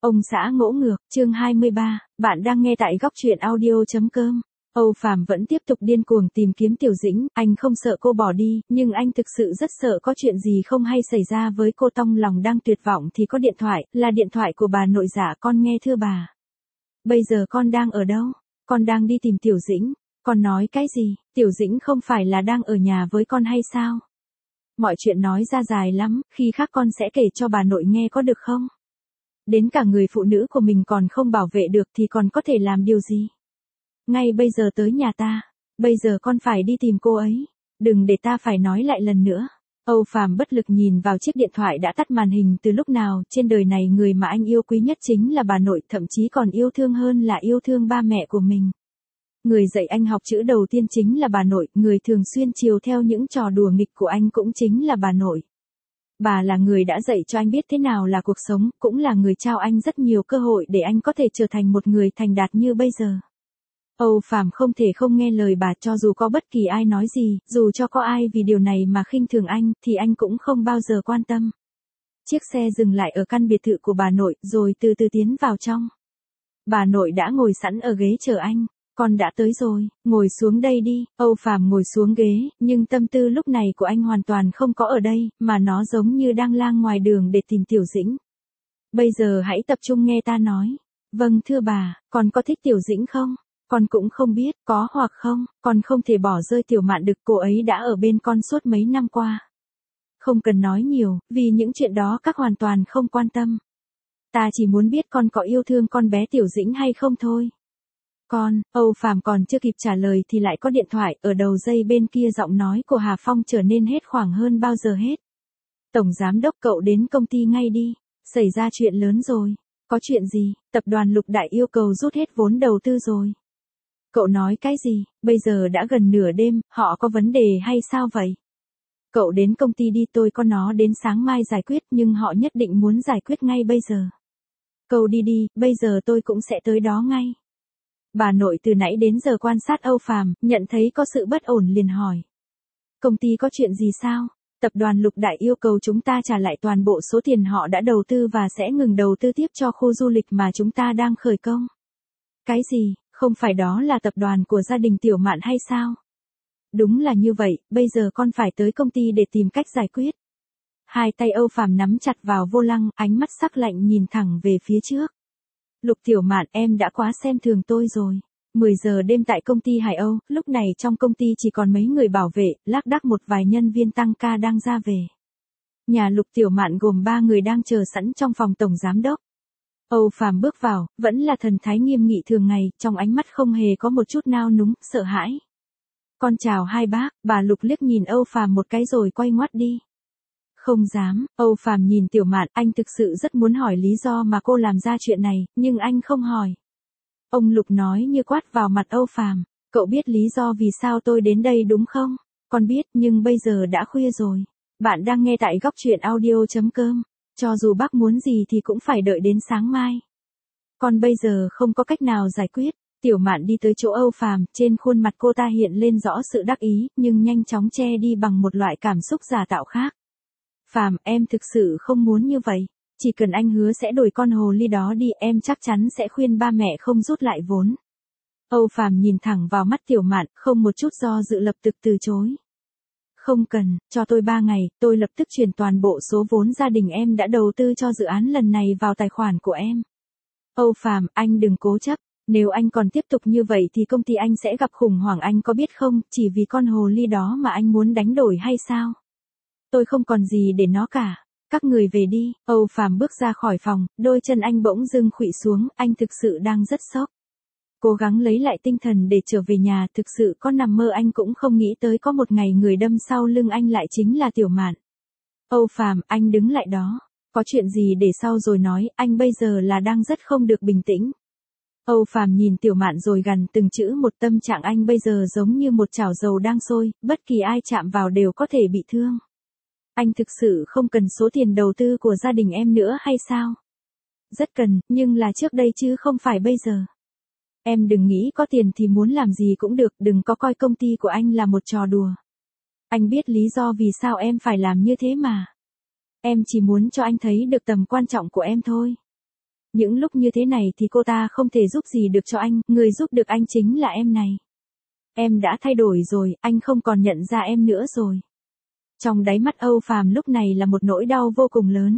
Ông xã ngỗ ngược, chương 23, bạn đang nghe tại góc truyện audio.com. Âu Phàm vẫn tiếp tục điên cuồng tìm kiếm Tiểu Dĩnh, anh không sợ cô bỏ đi, nhưng anh thực sự rất sợ có chuyện gì không hay xảy ra với cô. Trong lòng đang tuyệt vọng thì có điện thoại, là điện thoại của bà nội. Dạ con nghe thưa bà. Bây giờ con đang ở đâu? Con đang đi tìm Tiểu Dĩnh. Con nói cái gì? Tiểu Dĩnh không phải là đang ở nhà với con hay sao? Mọi chuyện nói ra dài lắm, khi khác con sẽ kể cho bà nội nghe có được không? Đến cả người phụ nữ của mình còn không bảo vệ được thì còn có thể làm điều gì? Ngay bây giờ tới nhà ta. Bây giờ con phải đi tìm cô ấy. Đừng để ta phải nói lại lần nữa. Âu Phàm bất lực nhìn vào chiếc điện thoại đã tắt màn hình từ lúc nào. Trên đời này người mà anh yêu quý nhất chính là bà nội, thậm chí còn yêu thương hơn là yêu thương ba mẹ của mình. Người dạy anh học chữ đầu tiên chính là bà nội, người thường xuyên chiều theo những trò đùa nghịch của anh cũng chính là bà nội. Bà là người đã dạy cho anh biết thế nào là cuộc sống, cũng là người trao anh rất nhiều cơ hội để anh có thể trở thành một người thành đạt như bây giờ. Âu Phàm không thể không nghe lời bà, cho dù có bất kỳ ai nói gì, dù cho có ai vì điều này mà khinh thường anh, thì anh cũng không bao giờ quan tâm. Chiếc xe dừng lại ở căn biệt thự của bà nội, rồi từ từ tiến vào trong. Bà nội đã ngồi sẵn ở ghế chờ anh. Con đã tới rồi, ngồi xuống đây đi. Âu Phàm ngồi xuống ghế, nhưng tâm tư lúc này của anh hoàn toàn không có ở đây, mà nó giống như đang lang ngoài đường để tìm Tiểu Dĩnh. Bây giờ hãy tập trung nghe ta nói. Vâng thưa bà, con có thích Tiểu Dĩnh không? Con cũng không biết, có hoặc không, con không thể bỏ rơi Tiểu Mạn được, cô ấy đã ở bên con suốt mấy năm qua. Không cần nói nhiều, vì những chuyện đó các hoàn toàn không quan tâm. Ta chỉ muốn biết con có yêu thương con bé Tiểu Dĩnh hay không thôi. Âu Phàm còn chưa kịp trả lời thì lại có điện thoại, ở đầu dây bên kia giọng nói của Hà Phong trở nên hết khoảng hơn bao giờ hết. Tổng giám đốc, cậu đến công ty ngay đi, xảy ra chuyện lớn rồi. Có chuyện gì? Tập đoàn Lục Đại yêu cầu rút hết vốn đầu tư rồi. Cậu nói cái gì? Bây giờ đã gần nửa đêm, họ có vấn đề hay sao vậy? Cậu đến công ty đi, tôi có nó đến sáng mai giải quyết, nhưng họ nhất định muốn giải quyết ngay bây giờ. Cậu đi đi, bây giờ tôi cũng sẽ tới đó ngay. Bà nội từ nãy đến giờ quan sát Âu Phàm, nhận thấy có sự bất ổn liền hỏi. Công ty có chuyện gì sao? Tập đoàn Lục Đại yêu cầu chúng ta trả lại toàn bộ số tiền họ đã đầu tư và sẽ ngừng đầu tư tiếp cho khu du lịch mà chúng ta đang khởi công. Cái gì? Không phải đó là tập đoàn của gia đình Tiểu Mạn hay sao? Đúng là như vậy, bây giờ con phải tới công ty để tìm cách giải quyết. Hai tay Âu Phàm nắm chặt vào vô lăng, ánh mắt sắc lạnh nhìn thẳng về phía trước. Lục Tiểu Mạn, em đã quá xem thường tôi rồi. 10 giờ đêm tại công ty Hải Âu, lúc này trong công ty chỉ còn mấy người bảo vệ, lác đác một vài nhân viên tăng ca đang ra về. Nhà Lục Tiểu Mạn gồm 3 người đang chờ sẵn trong phòng tổng giám đốc. Âu Phàm bước vào, vẫn là thần thái nghiêm nghị thường ngày, trong ánh mắt không hề có một chút nao núng, sợ hãi. Con chào hai bác, bà Lục liếc nhìn Âu Phàm một cái rồi quay ngoắt đi. Không dám. Âu Phàm nhìn Tiểu Mạn, anh thực sự rất muốn hỏi lý do mà cô làm ra chuyện này, nhưng anh không hỏi. Ông Lục nói như quát vào mặt Âu Phàm, cậu biết lý do vì sao tôi đến đây đúng không? Con biết, nhưng bây giờ đã khuya rồi. Bạn đang nghe tại góc truyện audio.com. Cho dù bác muốn gì thì cũng phải đợi đến sáng mai. Còn bây giờ không có cách nào giải quyết. Tiểu Mạn đi tới chỗ Âu Phàm, trên khuôn mặt cô ta hiện lên rõ sự đắc ý, nhưng nhanh chóng che đi bằng một loại cảm xúc giả tạo khác. Phàm, em thực sự không muốn như vậy. Chỉ cần anh hứa sẽ đổi con hồ ly đó đi, em chắc chắn sẽ khuyên ba mẹ không rút lại vốn. Âu Phàm nhìn thẳng vào mắt Tiểu Mạn, không một chút do dự lập tức từ chối. Không cần, cho tôi 3 ngày, tôi lập tức chuyển toàn bộ số vốn gia đình em đã đầu tư cho dự án lần này vào tài khoản của em. Âu Phàm, anh đừng cố chấp, nếu anh còn tiếp tục như vậy thì công ty anh sẽ gặp khủng hoảng, anh có biết không, chỉ vì con hồ ly đó mà anh muốn đánh đổi hay sao? Tôi không còn gì để nó cả. Các người về đi. Âu Phàm bước ra khỏi phòng, đôi chân anh bỗng dưng khuỵu xuống, anh thực sự đang rất sốc. Cố gắng lấy lại tinh thần để trở về nhà, thực sự có nằm mơ anh cũng không nghĩ tới có một ngày người đâm sau lưng anh lại chính là Tiểu Mạn. Âu Phàm, anh đứng lại đó. Có chuyện gì để sau rồi nói, anh bây giờ là đang rất không được bình tĩnh. Âu Phàm nhìn Tiểu Mạn rồi gằn từng chữ một, tâm trạng anh bây giờ giống như một chảo dầu đang sôi, bất kỳ ai chạm vào đều có thể bị thương. Anh thực sự không cần số tiền đầu tư của gia đình em nữa hay sao? Rất cần, nhưng là trước đây chứ không phải bây giờ. Em đừng nghĩ có tiền thì muốn làm gì cũng được, đừng có coi công ty của anh là một trò đùa. Anh biết lý do vì sao em phải làm như thế mà. Em chỉ muốn cho anh thấy được tầm quan trọng của em thôi. Những lúc như thế này thì cô ta không thể giúp gì được cho anh, người giúp được anh chính là em này. Em đã thay đổi rồi, anh không còn nhận ra em nữa rồi. Trong đáy mắt Âu Phàm lúc này là một nỗi đau vô cùng lớn.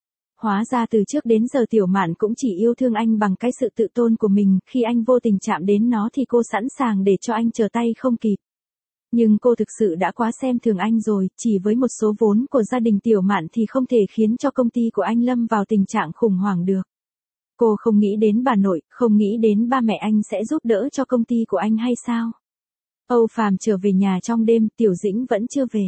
Hóa ra từ trước đến giờ Tiểu Mạn cũng chỉ yêu thương anh bằng cái sự tự tôn của mình, khi anh vô tình chạm đến nó thì cô sẵn sàng để cho anh trở tay không kịp. Nhưng cô thực sự đã quá xem thường anh rồi, chỉ với một số vốn của gia đình Tiểu Mạn thì không thể khiến cho công ty của anh lâm vào tình trạng khủng hoảng được. Cô không nghĩ đến bà nội, không nghĩ đến ba mẹ anh sẽ giúp đỡ cho công ty của anh hay sao? Âu Phàm trở về nhà trong đêm, Tiểu Dĩnh vẫn chưa về.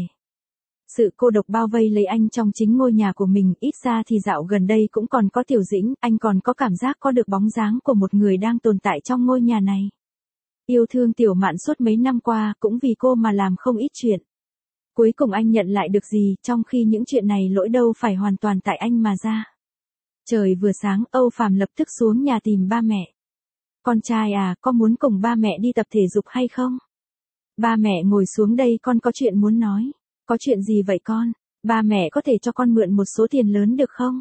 Sự cô độc bao vây lấy anh trong chính ngôi nhà của mình, ít ra thì dạo gần đây cũng còn có Tiểu Dĩnh, anh còn có cảm giác có được bóng dáng của một người đang tồn tại trong ngôi nhà này. Yêu thương Tiểu Mạn suốt mấy năm qua, cũng vì cô mà làm không ít chuyện. Cuối cùng anh nhận lại được gì, trong khi những chuyện này lỗi đâu phải hoàn toàn tại anh mà ra. Trời vừa sáng, Âu Phàm lập tức xuống nhà tìm ba mẹ. Con trai à, có muốn cùng ba mẹ đi tập thể dục hay không? Ba mẹ ngồi xuống đây, con có chuyện muốn nói. Có chuyện gì vậy con? Ba mẹ có thể cho con mượn một số tiền lớn được không?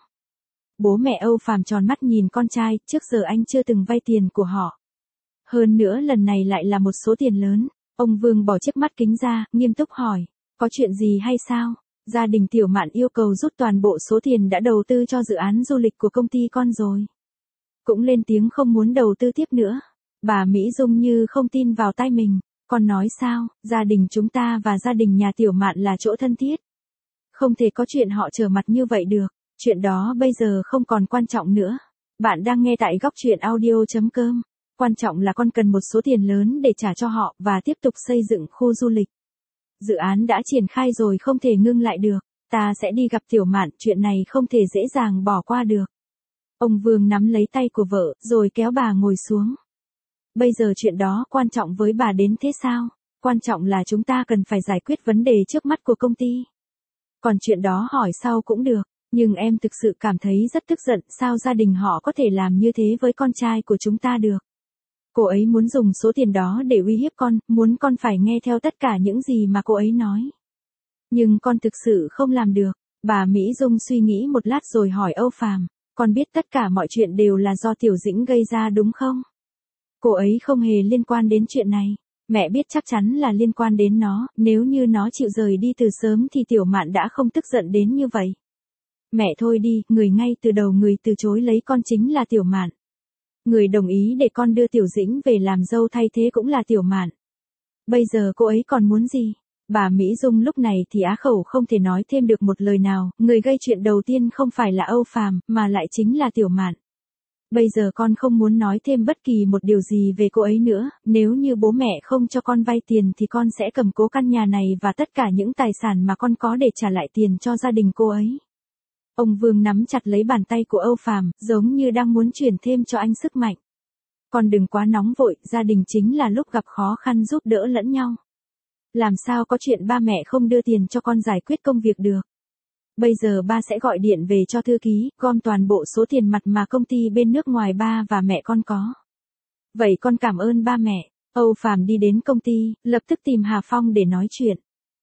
Bố mẹ Âu Phàm tròn mắt nhìn con trai, trước giờ anh chưa từng vay tiền của họ. Hơn nữa lần này lại là một số tiền lớn. Ông Vương bỏ chiếc mắt kính ra, nghiêm túc hỏi. Có chuyện gì hay sao? Gia đình Tiểu Mạn yêu cầu rút toàn bộ số tiền đã đầu tư cho dự án du lịch của công ty con rồi. Cũng lên tiếng không muốn đầu tư tiếp nữa. Bà Mỹ Dung như không tin vào tai mình. Con nói sao, gia đình chúng ta và gia đình nhà Tiểu Mạn là chỗ thân thiết. Không thể có chuyện họ trở mặt như vậy được. Chuyện đó bây giờ không còn quan trọng nữa. Bạn đang nghe tại góc truyện audio.com. Quan trọng là con cần một số tiền lớn để trả cho họ và tiếp tục xây dựng khu du lịch. Dự án đã triển khai rồi, không thể ngưng lại được. Ta sẽ đi gặp Tiểu Mạn, chuyện này không thể dễ dàng bỏ qua được. Ông Vương nắm lấy tay của vợ, rồi kéo bà ngồi xuống. Bây giờ chuyện đó quan trọng với bà đến thế sao? Quan trọng là chúng ta cần phải giải quyết vấn đề trước mắt của công ty. Còn chuyện đó hỏi sau cũng được, nhưng em thực sự cảm thấy rất tức giận, sao gia đình họ có thể làm như thế với con trai của chúng ta được. Cô ấy muốn dùng số tiền đó để uy hiếp con, muốn con phải nghe theo tất cả những gì mà cô ấy nói. Nhưng con thực sự không làm được. Bà Mỹ Dung suy nghĩ một lát rồi hỏi Âu Phàm, con biết tất cả mọi chuyện đều là do Tiểu Dĩnh gây ra đúng không? Cô ấy không hề liên quan đến chuyện này. Mẹ biết chắc chắn là liên quan đến nó, nếu như nó chịu rời đi từ sớm thì Tiểu Mạn đã không tức giận đến như vậy. Mẹ thôi đi, người ngay từ đầu người từ chối lấy con chính là Tiểu Mạn. Người đồng ý để con đưa Tiểu Dĩnh về làm dâu thay thế cũng là Tiểu Mạn. Bây giờ cô ấy còn muốn gì? Bà Mỹ Dung lúc này thì á khẩu không thể nói thêm được một lời nào, người gây chuyện đầu tiên không phải là Âu Phàm, mà lại chính là Tiểu Mạn. Bây giờ con không muốn nói thêm bất kỳ một điều gì về cô ấy nữa, nếu như bố mẹ không cho con vay tiền thì con sẽ cầm cố căn nhà này và tất cả những tài sản mà con có để trả lại tiền cho gia đình cô ấy. Ông Vương nắm chặt lấy bàn tay của Âu Phàm, giống như đang muốn truyền thêm cho anh sức mạnh. Con đừng quá nóng vội, gia đình chính là lúc gặp khó khăn giúp đỡ lẫn nhau. Làm sao có chuyện ba mẹ không đưa tiền cho con giải quyết công việc được. Bây giờ ba sẽ gọi điện về cho thư ký, gom toàn bộ số tiền mặt mà công ty bên nước ngoài ba và mẹ con có. Vậy con cảm ơn ba mẹ. Âu Phàm đi đến công ty, lập tức tìm Hà Phong để nói chuyện.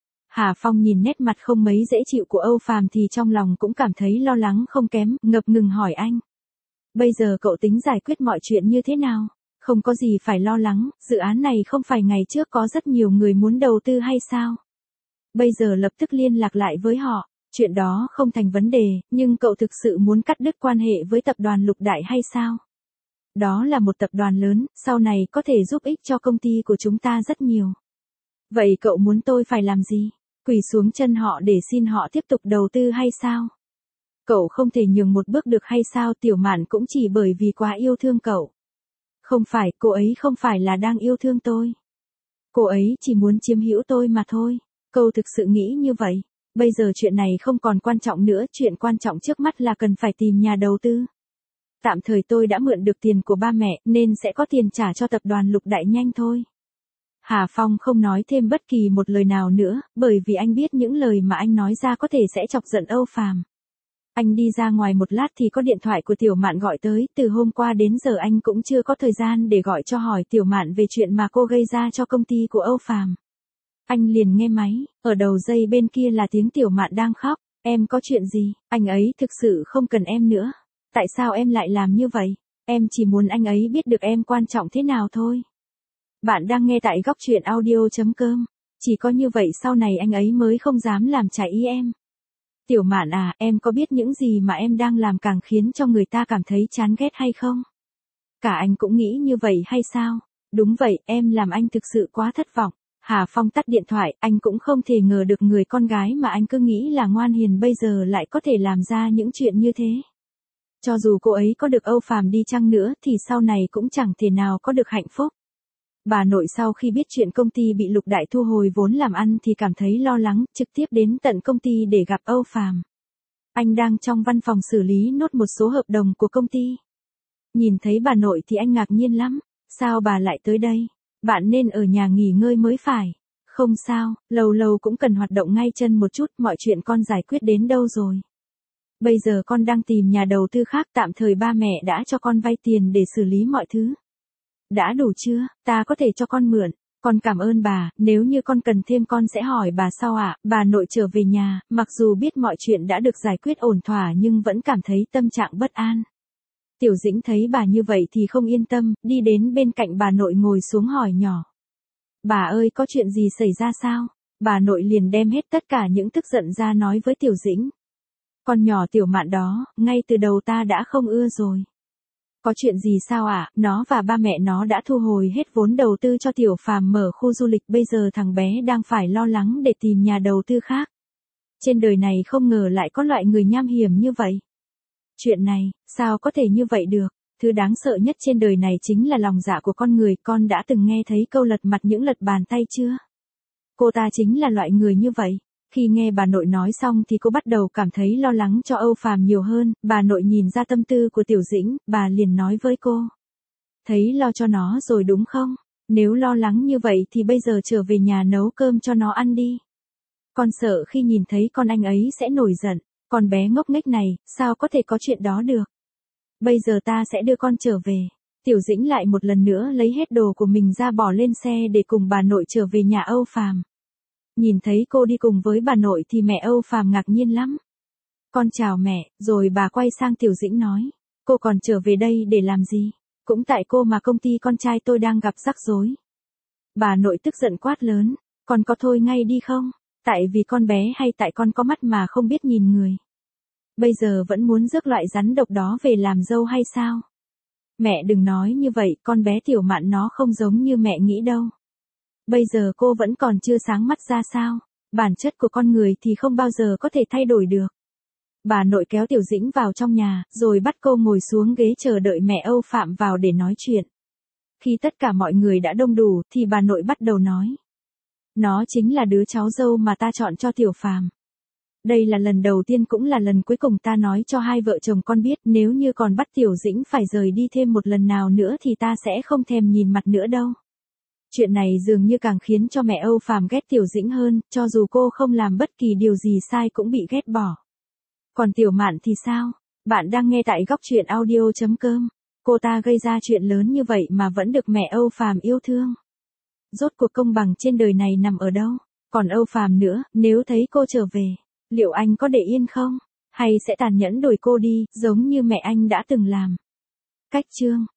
Hà Phong nhìn nét mặt không mấy dễ chịu của Âu Phàm thì trong lòng cũng cảm thấy lo lắng không kém, ngập ngừng hỏi anh. Bây giờ cậu tính giải quyết mọi chuyện như thế nào? Không có gì phải lo lắng, dự án này không phải ngày trước có rất nhiều người muốn đầu tư hay sao? Bây giờ lập tức liên lạc lại với họ. Chuyện đó không thành vấn đề, nhưng cậu thực sự muốn cắt đứt quan hệ với tập đoàn Lục Đại hay sao? Đó là một tập đoàn lớn, sau này có thể giúp ích cho công ty của chúng ta rất nhiều. Vậy cậu muốn tôi phải làm gì? Quỳ xuống chân họ để xin họ tiếp tục đầu tư hay sao? Cậu không thể nhường một bước được hay sao? Tiểu Mạn cũng chỉ bởi vì quá yêu thương cậu. Không phải, cô ấy không phải là đang yêu thương tôi. Cô ấy chỉ muốn chiếm hữu tôi mà thôi. Cậu thực sự nghĩ như vậy. Bây giờ chuyện này không còn quan trọng nữa, chuyện quan trọng trước mắt là cần phải tìm nhà đầu tư. Tạm thời tôi đã mượn được tiền của ba mẹ, nên sẽ có tiền trả cho tập đoàn Lục Đại nhanh thôi. Hà Phong không nói thêm bất kỳ một lời nào nữa, bởi vì anh biết những lời mà anh nói ra có thể sẽ chọc giận Âu Phàm. Anh đi ra ngoài một lát thì có điện thoại của Tiểu Mạn gọi tới, từ hôm qua đến giờ anh cũng chưa có thời gian để gọi cho hỏi Tiểu Mạn về chuyện mà cô gây ra cho công ty của Âu Phàm. Anh liền nghe máy, ở đầu dây bên kia là tiếng Tiểu Mạn đang khóc, em có chuyện gì, anh ấy thực sự không cần em nữa. Tại sao em lại làm như vậy? Em chỉ muốn anh ấy biết được em quan trọng thế nào thôi. Bạn đang nghe tại góc truyện audio.com. Chỉ có như vậy sau này anh ấy mới không dám làm trái ý em. Tiểu Mạn à, em có biết những gì mà em đang làm càng khiến cho người ta cảm thấy chán ghét hay không? Cả anh cũng nghĩ như vậy hay sao? Đúng vậy, em làm anh thực sự quá thất vọng. Hà Phong tắt điện thoại, anh cũng không thể ngờ được người con gái mà anh cứ nghĩ là ngoan hiền bây giờ lại có thể làm ra những chuyện như thế. Cho dù cô ấy có được Âu Phàm đi chăng nữa thì sau này cũng chẳng thể nào có được hạnh phúc. Bà nội sau khi biết chuyện công ty bị Lục Đại thu hồi vốn làm ăn thì cảm thấy lo lắng, trực tiếp đến tận công ty để gặp Âu Phàm. Anh đang trong văn phòng xử lý nốt một số hợp đồng của công ty. Nhìn thấy bà nội thì anh ngạc nhiên lắm. Sao bà lại tới đây? Bạn nên ở nhà nghỉ ngơi mới phải. Không sao, lâu lâu cũng cần hoạt động ngay chân một chút, mọi chuyện con giải quyết đến đâu rồi? Bây giờ con đang tìm nhà đầu tư khác, tạm thời ba mẹ đã cho con vay tiền để xử lý mọi thứ. Đã đủ chưa? Ta có thể cho con mượn. Con cảm ơn bà, nếu như con cần thêm con sẽ hỏi bà sau ạ. Bà nội trở về nhà, mặc dù biết mọi chuyện đã được giải quyết ổn thỏa nhưng vẫn cảm thấy tâm trạng bất an. Tiểu Dĩnh thấy bà như vậy thì không yên tâm, đi đến bên cạnh bà nội ngồi xuống hỏi nhỏ. Bà ơi, có chuyện gì xảy ra sao? Bà nội liền đem hết tất cả những tức giận ra nói với Tiểu Dĩnh. Con nhỏ Tiểu Mạn đó, ngay từ đầu ta đã không ưa rồi. Có chuyện gì sao ạ? Nó và ba mẹ nó đã thu hồi hết vốn đầu tư cho Tiểu Phàm mở khu du lịch, bây giờ thằng bé đang phải lo lắng để tìm nhà đầu tư khác. Trên đời này không ngờ lại có loại người nham hiểm như vậy. Chuyện này, sao có thể như vậy được? Thứ đáng sợ nhất trên đời này chính là lòng dạ của con người, con đã từng nghe thấy câu lật mặt những lật bàn tay chưa? Cô ta chính là loại người như vậy. Khi nghe bà nội nói xong thì cô bắt đầu cảm thấy lo lắng cho Âu Phàm nhiều hơn, bà nội nhìn ra tâm tư của Tiểu Dĩnh, bà liền nói với cô. Thấy lo cho nó rồi đúng không? Nếu lo lắng như vậy thì bây giờ trở về nhà nấu cơm cho nó ăn đi. Con sợ khi nhìn thấy con anh ấy sẽ nổi giận, con bé ngốc nghếch này, sao có thể có chuyện đó được? Bây giờ ta sẽ đưa con trở về. Tiểu Dĩnh lại một lần nữa lấy hết đồ của mình ra bỏ lên xe để cùng bà nội trở về nhà Âu Phàm. Nhìn thấy cô đi cùng với bà nội thì mẹ Âu Phàm ngạc nhiên lắm. Con chào mẹ, rồi bà quay sang Tiểu Dĩnh nói. Cô còn trở về đây để làm gì? Cũng tại cô mà công ty con trai tôi đang gặp rắc rối. Bà nội tức giận quát lớn. Con có thôi ngay đi không? Tại vì con bé hay tại con có mắt mà không biết nhìn người? Bây giờ vẫn muốn rước loại rắn độc đó về làm dâu hay sao? Mẹ đừng nói như vậy, con bé Tiểu Mạn nó không giống như mẹ nghĩ đâu. Bây giờ cô vẫn còn chưa sáng mắt ra sao? Bản chất của con người thì không bao giờ có thể thay đổi được. Bà nội kéo Tiểu Dĩnh vào trong nhà, rồi bắt cô ngồi xuống ghế chờ đợi mẹ Âu Phạm vào để nói chuyện. Khi tất cả mọi người đã đông đủ, thì bà nội bắt đầu nói. Nó chính là đứa cháu dâu mà ta chọn cho Tiểu Phàm. Đây là lần đầu tiên cũng là lần cuối cùng ta nói cho hai vợ chồng con biết, nếu như còn bắt Tiểu Dĩnh phải rời đi thêm một lần nào nữa thì ta sẽ không thèm nhìn mặt nữa đâu. Chuyện này dường như càng khiến cho mẹ Âu Phàm ghét Tiểu Dĩnh hơn, cho dù cô không làm bất kỳ điều gì sai cũng bị ghét bỏ. Còn Tiểu Mạn thì sao? Bạn đang nghe tại góc truyện audio.com. Cô ta gây ra chuyện lớn như vậy mà vẫn được mẹ Âu Phàm yêu thương. Rốt cuộc công bằng trên đời này nằm ở đâu? Còn Âu Phàm nữa, nếu thấy cô trở về, liệu anh có để yên không? Hay sẽ tàn nhẫn đuổi cô đi, giống như mẹ anh đã từng làm? Cách chương